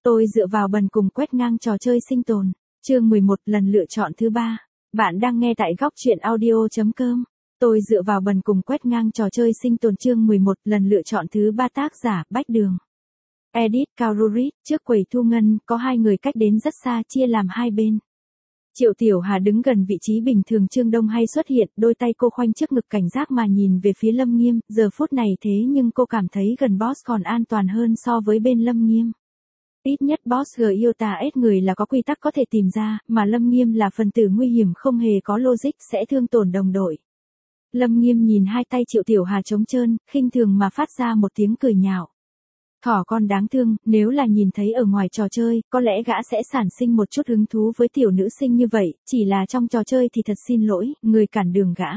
Tôi dựa vào bần cùng quét ngang trò chơi sinh tồn. Chương 11 lần lựa chọn thứ 3. Bạn đang nghe tại góc truyện audio.com. Tôi dựa vào bần cùng quét ngang trò chơi sinh tồn chương 11 lần lựa chọn thứ 3 tác giả Bách Đường. Edit Kaururit, trước quầy thu ngân, có hai người cách đến rất xa chia làm hai bên. Triệu Tiểu Hà đứng gần vị trí bình thường Trương Đông hay xuất hiện, đôi tay cô khoanh trước ngực cảnh giác mà nhìn về phía Lâm Nghiêm, giờ phút này thế nhưng cô cảm thấy gần boss còn an toàn hơn so với bên Lâm Nghiêm. Ít nhất boss Giota S người là có quy tắc có thể tìm ra, mà Lâm Nghiêm là phần tử nguy hiểm không hề có logic sẽ thương tổn đồng đội. Lâm Nghiêm nhìn hai tay Triệu Tiểu Hà trống trơn, khinh thường mà phát ra một tiếng cười nhạo. Thỏ con đáng thương, nếu là nhìn thấy ở ngoài trò chơi, có lẽ gã sẽ sản sinh một chút hứng thú với tiểu nữ sinh như vậy, chỉ là trong trò chơi thì thật xin lỗi, người cản đường gã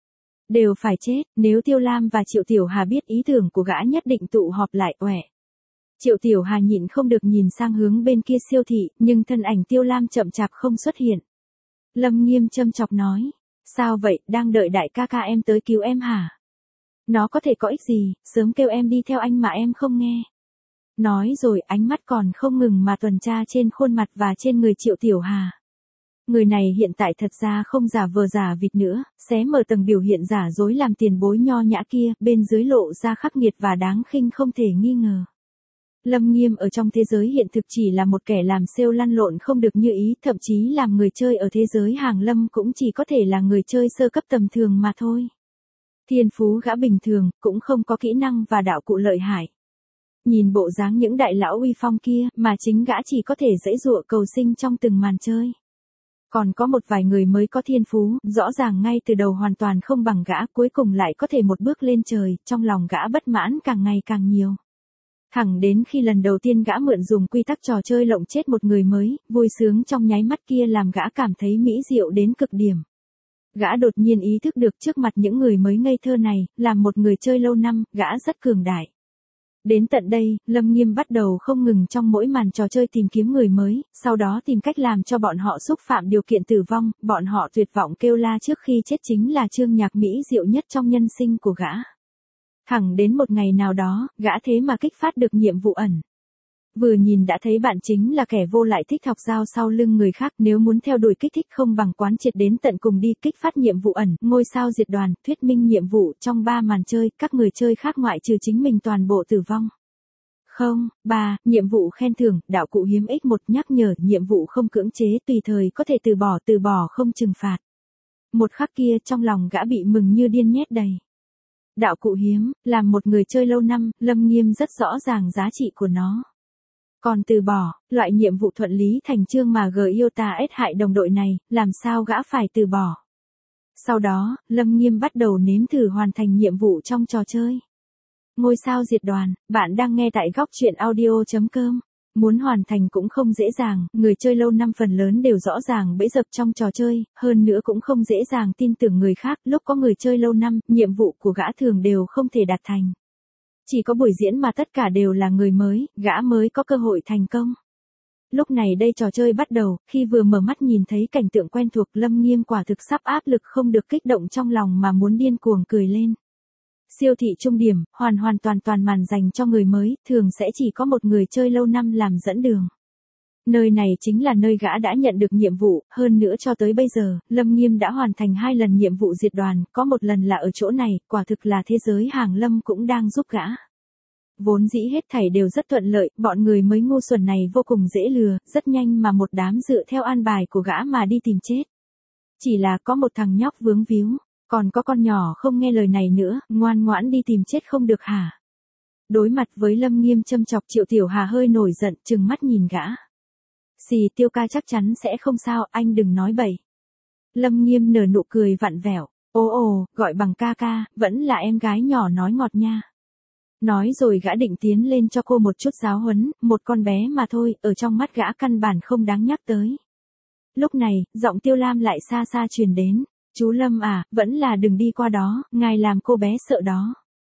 đều phải chết, nếu Tiêu Lam và Triệu Tiểu Hà biết ý tưởng của gã nhất định tụ họp lại oẻ. Triệu Tiểu Hà nhịn không được nhìn sang hướng bên kia siêu thị, nhưng thân ảnh Tiêu Lam chậm chạp không xuất hiện. Lâm Nghiêm châm chọc nói, sao vậy, đang đợi đại ca ca em tới cứu em hả? Nó có thể có ích gì, sớm kêu em đi theo anh mà em không nghe. Nói rồi ánh mắt còn không ngừng mà tuần tra trên khuôn mặt và trên người Triệu Tiểu Hà. Người này hiện tại thật ra không giả vờ giả vịt nữa, xé mở tầng biểu hiện giả dối làm tiền bối nho nhã kia, bên dưới lộ ra khắc nghiệt và đáng khinh không thể nghi ngờ. Lâm Nghiêm ở trong thế giới hiện thực chỉ là một kẻ làm sale lăn lộn không được như ý, thậm chí làm người chơi ở thế giới hàng lâm cũng chỉ có thể là người chơi sơ cấp tầm thường mà thôi. Thiên phú gã bình thường, cũng không có kỹ năng và đạo cụ lợi hại. Nhìn bộ dáng những đại lão uy phong kia, mà chính gã chỉ có thể giãy giụa cầu sinh trong từng màn chơi. Còn có một vài người mới có thiên phú, rõ ràng ngay từ đầu hoàn toàn không bằng gã, cuối cùng lại có thể một bước lên trời, trong lòng gã bất mãn càng ngày càng nhiều. Thẳng đến khi lần đầu tiên gã mượn dùng quy tắc trò chơi lộng chết một người mới, vui sướng trong nháy mắt kia làm gã cảm thấy mỹ diệu đến cực điểm. Gã đột nhiên ý thức được trước mặt những người mới ngây thơ này, làm một người chơi lâu năm, gã rất cường đại. Đến tận đây, Lâm Nghiêm bắt đầu không ngừng trong mỗi màn trò chơi tìm kiếm người mới, sau đó tìm cách làm cho bọn họ xúc phạm điều kiện tử vong, bọn họ tuyệt vọng kêu la trước khi chết chính là chương nhạc mỹ diệu nhất trong nhân sinh của gã. Thẳng đến một ngày nào đó, gã thế mà kích phát được nhiệm vụ ẩn. Vừa nhìn đã thấy bạn chính là kẻ vô lại thích thọc dao sau lưng người khác, nếu muốn theo đuổi kích thích không bằng quán triệt đến tận cùng đi, kích phát nhiệm vụ ẩn, ngôi sao diệt đoàn, thuyết minh nhiệm vụ trong 3 màn chơi, các người chơi khác ngoại trừ chính mình toàn bộ tử vong. 3. Nhiệm vụ khen thưởng, đạo cụ hiếm X1 nhắc nhở, nhiệm vụ không cưỡng chế, tùy thời có thể từ bỏ không trừng phạt. Một khắc kia trong lòng gã bị mừng như điên nhét đầy. Đạo cụ hiếm, làm một người chơi lâu năm, Lâm Nghiêm rất rõ ràng giá trị của nó. Còn từ bỏ, loại nhiệm vụ thuận lý thành chương mà Giota S hại đồng đội này, làm sao gã phải từ bỏ. Sau đó, Lâm Nghiêm bắt đầu nếm thử hoàn thành nhiệm vụ trong trò chơi. Ngôi sao diệt đoàn, bạn đang nghe tại góc truyện audio.com. Muốn hoàn thành cũng không dễ dàng, người chơi lâu năm phần lớn đều rõ ràng bẫy dập trong trò chơi, hơn nữa cũng không dễ dàng tin tưởng người khác, lúc có người chơi lâu năm, nhiệm vụ của gã thường đều không thể đạt thành. Chỉ có buổi diễn mà tất cả đều là người mới, gã mới có cơ hội thành công. Lúc này đây trò chơi bắt đầu, khi vừa mở mắt nhìn thấy cảnh tượng quen thuộc Lâm Nghiêm quả thực sắp áp lực không được kích động trong lòng mà muốn điên cuồng cười lên. Siêu thị trung điểm, hoàn toàn màn dành cho người mới, thường sẽ chỉ có một người chơi lâu năm làm dẫn đường. Nơi này chính là nơi gã đã nhận được nhiệm vụ, hơn nữa cho tới bây giờ, Lâm Nghiêm đã hoàn thành 2 lần nhiệm vụ diệt đoàn, có một lần là ở chỗ này, quả thực là thế giới hàng lâm cũng đang giúp gã. Vốn dĩ hết thảy đều rất thuận lợi, bọn người mới ngu xuẩn này vô cùng dễ lừa, rất nhanh mà một đám dựa theo an bài của gã mà đi tìm chết. Chỉ là có một thằng nhóc vướng víu, còn có con nhỏ không nghe lời này nữa, ngoan ngoãn đi tìm chết không được hả? Đối mặt với Lâm Nghiêm châm chọc Triệu Tiểu Hà hơi nổi giận, trừng mắt nhìn gã. Xì Tiêu ca chắc chắn sẽ không sao, anh đừng nói bậy. Lâm Nghiêm nở nụ cười vặn vẹo, ồ, gọi bằng ca ca, vẫn là em gái nhỏ nói ngọt nha. Nói rồi gã định tiến lên cho cô một chút giáo huấn, một con bé mà thôi, ở trong mắt gã căn bản không đáng nhắc tới. Lúc này, giọng Tiêu Lam lại xa xa truyền đến, chú Lâm à, vẫn là đừng đi qua đó, ngài làm cô bé sợ đó.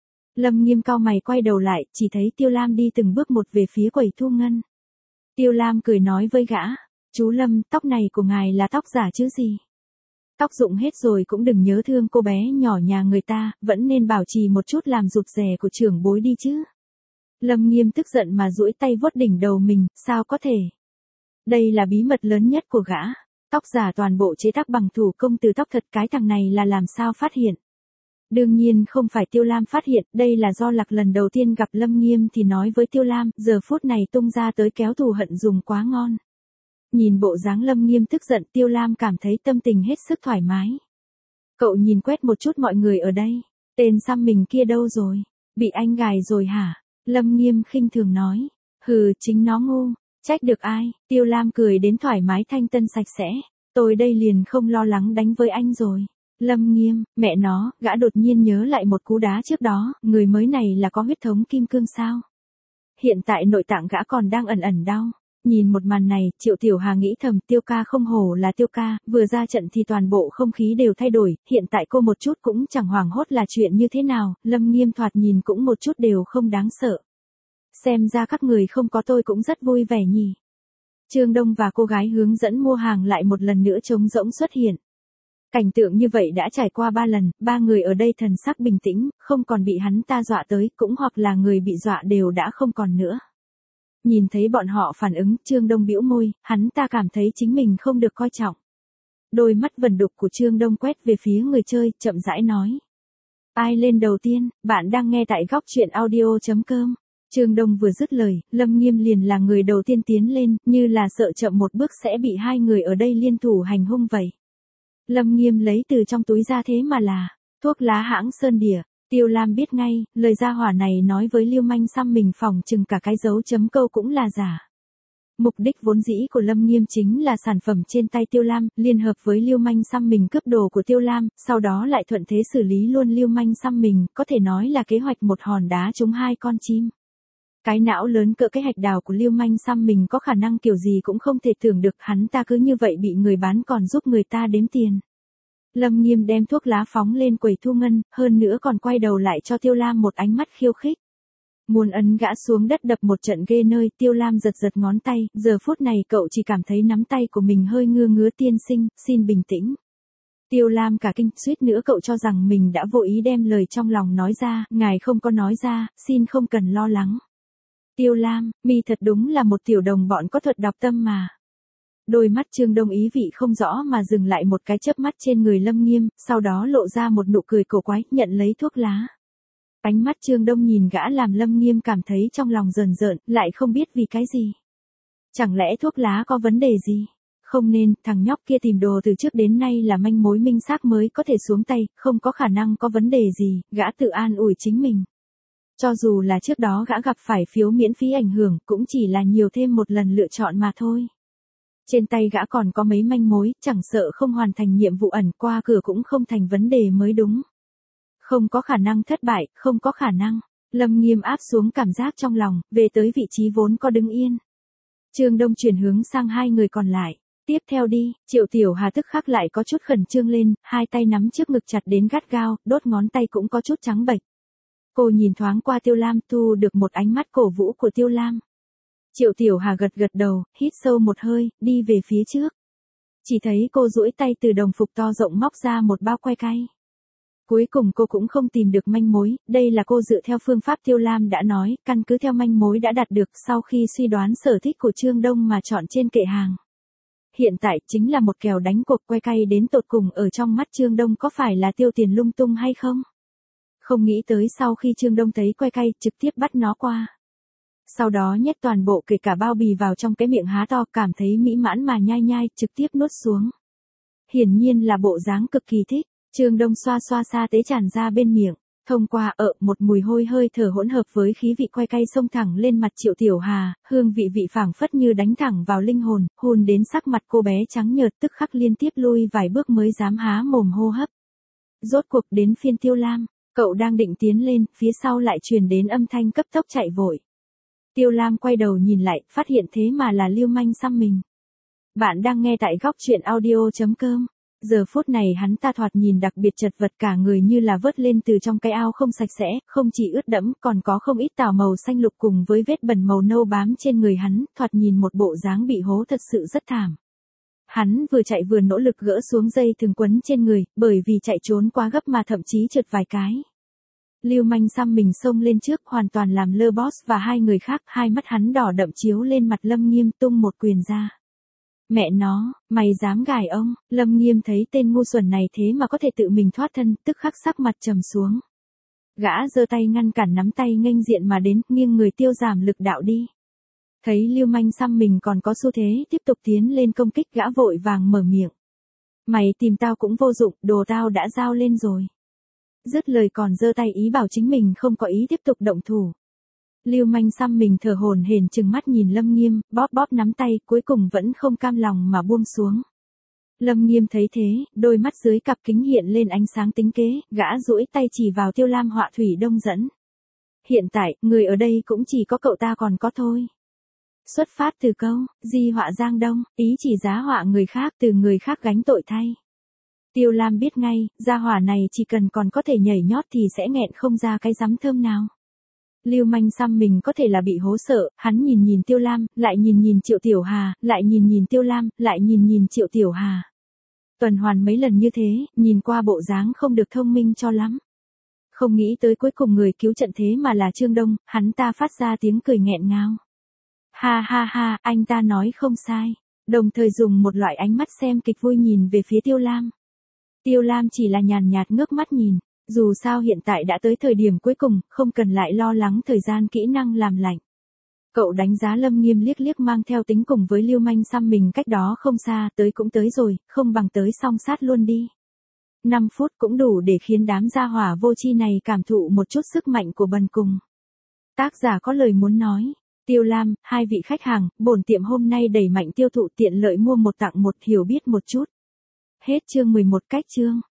Lâm Nghiêm cau mày quay đầu lại, chỉ thấy Tiêu Lam đi từng bước một về phía quầy thu ngân. Tiêu Lam cười nói với gã, chú Lâm, tóc này của ngài là tóc giả chứ gì? Tóc rụng hết rồi cũng đừng nhớ thương cô bé nhỏ nhà người ta, vẫn nên bảo trì một chút làm rụt rè của trưởng bối đi chứ. Lâm Nghiêm tức giận mà duỗi tay vuốt đỉnh đầu mình, sao có thể? Đây là bí mật lớn nhất của gã. Tóc giả toàn bộ chế tác bằng thủ công từ tóc thật, cái thằng này là làm sao phát hiện? Đương nhiên không phải Tiêu Lam phát hiện, đây là do Lạc lần đầu tiên gặp Lâm Nghiêm thì nói với Tiêu Lam, giờ phút này tung ra tới kéo thù hận dùng quá ngon. Nhìn bộ dáng Lâm Nghiêm tức giận, Tiêu Lam cảm thấy tâm tình hết sức thoải mái. Cậu nhìn quét một chút mọi người ở đây, tên xăm mình kia đâu rồi? Bị anh gài rồi hả? Lâm Nghiêm khinh thường nói, hừ, chính nó ngu, trách được ai? Tiêu Lam cười đến thoải mái thanh tân sạch sẽ, tôi đây liền không lo lắng đánh với anh rồi. Lâm Nghiêm, mẹ nó, gã đột nhiên nhớ lại một cú đá trước đó, người mới này là có huyết thống kim cương sao? Hiện tại nội tạng gã còn đang ẩn ẩn đau. Nhìn một màn này, Triệu Tiểu Hà nghĩ thầm, Tiêu ca không hổ là Tiêu ca, vừa ra trận thì toàn bộ không khí đều thay đổi, hiện tại cô một chút cũng chẳng hoảng hốt là chuyện như thế nào, Lâm Nghiêm thoạt nhìn cũng một chút đều không đáng sợ. Xem ra các người không có tôi cũng rất vui vẻ nhỉ. Trương Đông và cô gái hướng dẫn mua hàng lại một lần nữa trống rỗng xuất hiện. Cảnh tượng như vậy đã trải qua 3 lần, 3 người ở đây thần sắc bình tĩnh, không còn bị hắn ta dọa tới, cũng hoặc là người bị dọa đều đã không còn nữa. Nhìn thấy bọn họ phản ứng, Trương Đông bĩu môi, hắn ta cảm thấy chính mình không được coi trọng. Đôi mắt vẩn đục của Trương Đông quét về phía người chơi, chậm rãi nói. Ai lên đầu tiên, bạn đang nghe tại góc truyện audio.com. Trương Đông vừa dứt lời, Lâm Nghiêm liền là người đầu tiên tiến lên, như là sợ chậm một bước sẽ bị hai người ở đây liên thủ hành hung vậy. Lâm Nghiêm lấy từ trong túi ra thế mà là thuốc lá hãng Sơn Đỉa. Tiêu Lam biết ngay, lời gia hỏa này nói với Lưu Manh xăm mình phỏng chừng cả cái dấu chấm câu cũng là giả. Mục đích vốn dĩ của Lâm Nghiêm chính là sản phẩm trên tay Tiêu Lam, liên hợp với Lưu Manh xăm mình cướp đồ của Tiêu Lam, sau đó lại thuận thế xử lý luôn Lưu Manh xăm mình, có thể nói là kế hoạch một hòn đá trúng hai con chim. Cái não lớn cỡ cái hạch đào của Lưu Manh xăm mình có khả năng kiểu gì cũng không thể tưởng được, hắn ta cứ như vậy bị người bán còn giúp người ta đếm tiền. Lâm Nghiêm đem thuốc lá phóng lên quầy thu ngân, hơn nữa còn quay đầu lại cho Tiêu Lam một ánh mắt khiêu khích. Muốn ấn gã xuống đất đập một trận ghê nơi, Tiêu Lam giật giật ngón tay, giờ phút này cậu chỉ cảm thấy nắm tay của mình hơi ngứa ngứa. Tiên sinh, xin bình tĩnh. Tiêu Lam cả kinh, suýt nữa cậu cho rằng mình đã vô ý đem lời trong lòng nói ra, ngài không có nói ra, xin không cần lo lắng. Tiêu Lam, mi thật đúng là một tiểu đồng bọn có thuật đọc tâm mà. Đôi mắt Trương Đông ý vị không rõ mà dừng lại một cái chớp mắt trên người Lâm Nghiêm, sau đó lộ ra một nụ cười cổ quái, nhận lấy thuốc lá. Ánh mắt Trương Đông nhìn gã làm Lâm Nghiêm cảm thấy trong lòng rờn rợn, lại không biết vì cái gì. Chẳng lẽ thuốc lá có vấn đề gì? Không nên, thằng nhóc kia tìm đồ từ trước đến nay là manh mối minh xác mới có thể xuống tay, không có khả năng có vấn đề gì, gã tự an ủi chính mình. Cho dù là trước đó gã gặp phải phiếu miễn phí ảnh hưởng, cũng chỉ là nhiều thêm một lần lựa chọn mà thôi. Trên tay gã còn có mấy manh mối, chẳng sợ không hoàn thành nhiệm vụ ẩn qua cửa cũng không thành vấn đề mới đúng. Không có khả năng thất bại, không có khả năng. Lâm Nghiêm áp xuống cảm giác trong lòng, về tới vị trí vốn có đứng yên. Trương Đông chuyển hướng sang hai người còn lại. Tiếp theo đi, Triệu Tiểu Hà tức khắc lại có chút khẩn trương lên, hai tay nắm trước ngực chặt đến gắt gao, đốt ngón tay cũng có chút trắng bệch. Cô nhìn thoáng qua Tiêu Lam, thu được một ánh mắt cổ vũ của Tiêu Lam. Triệu Tiểu Hà gật gật đầu, hít sâu một hơi, đi về phía trước. Chỉ thấy cô duỗi tay từ đồng phục to rộng móc ra một bao que cay. Cuối cùng cô cũng không tìm được manh mối, đây là cô dựa theo phương pháp Tiêu Lam đã nói, căn cứ theo manh mối đã đạt được sau khi suy đoán sở thích của Trương Đông mà chọn trên kệ hàng. Hiện tại chính là một kèo đánh cuộc que cay đến tột cùng ở trong mắt Trương Đông có phải là tiêu tiền lung tung hay không? Không nghĩ tới sau khi Trương Đông thấy que cay trực tiếp bắt nó qua. Sau đó nhét toàn bộ kể cả bao bì vào trong cái miệng há to, cảm thấy mỹ mãn mà nhai nhai, trực tiếp nuốt xuống. Hiển nhiên là bộ dáng cực kỳ thích. Trương Đông xoa xoa sa tế tràn ra bên miệng, thông qua một mùi hôi hơi thở hỗn hợp với khí vị que cay xông thẳng lên mặt Triệu Tiểu Hà, hương vị vị phảng phất như đánh thẳng vào linh hồn, hôn đến sắc mặt cô bé trắng nhợt, tức khắc liên tiếp lui vài bước mới dám há mồm hô hấp. Rốt cuộc đến phiên Tiêu Lam, cậu đang định tiến lên, phía sau lại truyền đến âm thanh cấp tốc chạy vội. Tiêu Lam quay đầu nhìn lại, phát hiện thế mà là Lưu Manh xăm mình. Bạn đang nghe tại góc truyện audio.com. Giờ phút này hắn ta thoạt nhìn đặc biệt chật vật, cả người như là vớt lên từ trong cái ao không sạch sẽ, không chỉ ướt đẫm còn có không ít tảo màu xanh lục cùng với vết bẩn màu nâu bám trên người hắn, thoạt nhìn một bộ dáng bị hố thật sự rất thảm. Hắn vừa chạy vừa nỗ lực gỡ xuống dây thừng quấn trên người, bởi vì chạy trốn quá gấp mà thậm chí trượt vài cái. Lưu Manh xăm mình xông lên trước hoàn toàn làm lơ boss và hai người khác, hai mắt hắn đỏ đậm chiếu lên mặt Lâm Nghiêm tung một quyền ra. Mẹ nó, mày dám gài ông, Lâm Nghiêm thấy tên ngu xuẩn này thế mà có thể tự mình thoát thân, tức khắc sắc mặt trầm xuống. Gã giơ tay ngăn cản nắm tay nghênh diện mà đến, nghiêng người tiêu giảm lực đạo đi. Thấy Lưu Manh xăm mình còn có xu thế tiếp tục tiến lên công kích, gã vội vàng mở miệng. Mày tìm tao cũng vô dụng, đồ tao đã giao lên rồi. Dứt lời còn giơ tay ý bảo chính mình không có ý tiếp tục động thủ. Lưu Manh xăm mình thở hổn hển trừng mắt nhìn Lâm Nghiêm, bóp bóp nắm tay, cuối cùng vẫn không cam lòng mà buông xuống. Lâm Nghiêm thấy thế, đôi mắt dưới cặp kính hiện lên ánh sáng tính kế, gã duỗi tay chỉ vào Tiêu Lam họa thủy đông dẫn. Hiện tại, người ở đây cũng chỉ có cậu ta còn có thôi. Xuất phát từ câu, di họa giang đông, ý chỉ giá họa người khác từ người khác gánh tội thay. Tiêu Lam biết ngay, gia hỏa này chỉ cần còn có thể nhảy nhót thì sẽ nghẹn không ra cái rắm thơm nào. Lưu Manh xăm mình có thể là bị hố sợ, hắn nhìn Tiêu Lam, lại nhìn Triệu Tiểu Hà, lại nhìn Tiêu Lam, lại nhìn Triệu Tiểu Hà. Tuần hoàn mấy lần như thế, nhìn qua bộ dáng không được thông minh cho lắm. Không nghĩ tới cuối cùng người cứu trận thế mà là Trương Đông, hắn ta phát ra tiếng cười nghẹn ngào. Ha ha ha, anh ta nói không sai. Đồng thời dùng một loại ánh mắt xem kịch vui nhìn về phía Tiêu Lam. Tiêu Lam chỉ là nhàn nhạt ngước mắt nhìn, dù sao hiện tại đã tới thời điểm cuối cùng, không cần lại lo lắng thời gian kỹ năng làm lạnh. Cậu đánh giá Lâm Nghiêm liếc liếc mang theo tính cùng với Lưu Manh xăm mình cách đó không xa, tới cũng tới rồi, không bằng tới song sát luôn đi. 5 phút cũng đủ để khiến đám gia hỏa vô tri này cảm thụ một chút sức mạnh của bần cùng. Tác giả có lời muốn nói. Tiêu Lam, hai vị khách hàng, bổn tiệm hôm nay đẩy mạnh tiêu thụ tiện lợi mua một tặng một, hiểu biết một chút. Hết chương 11 cách chương.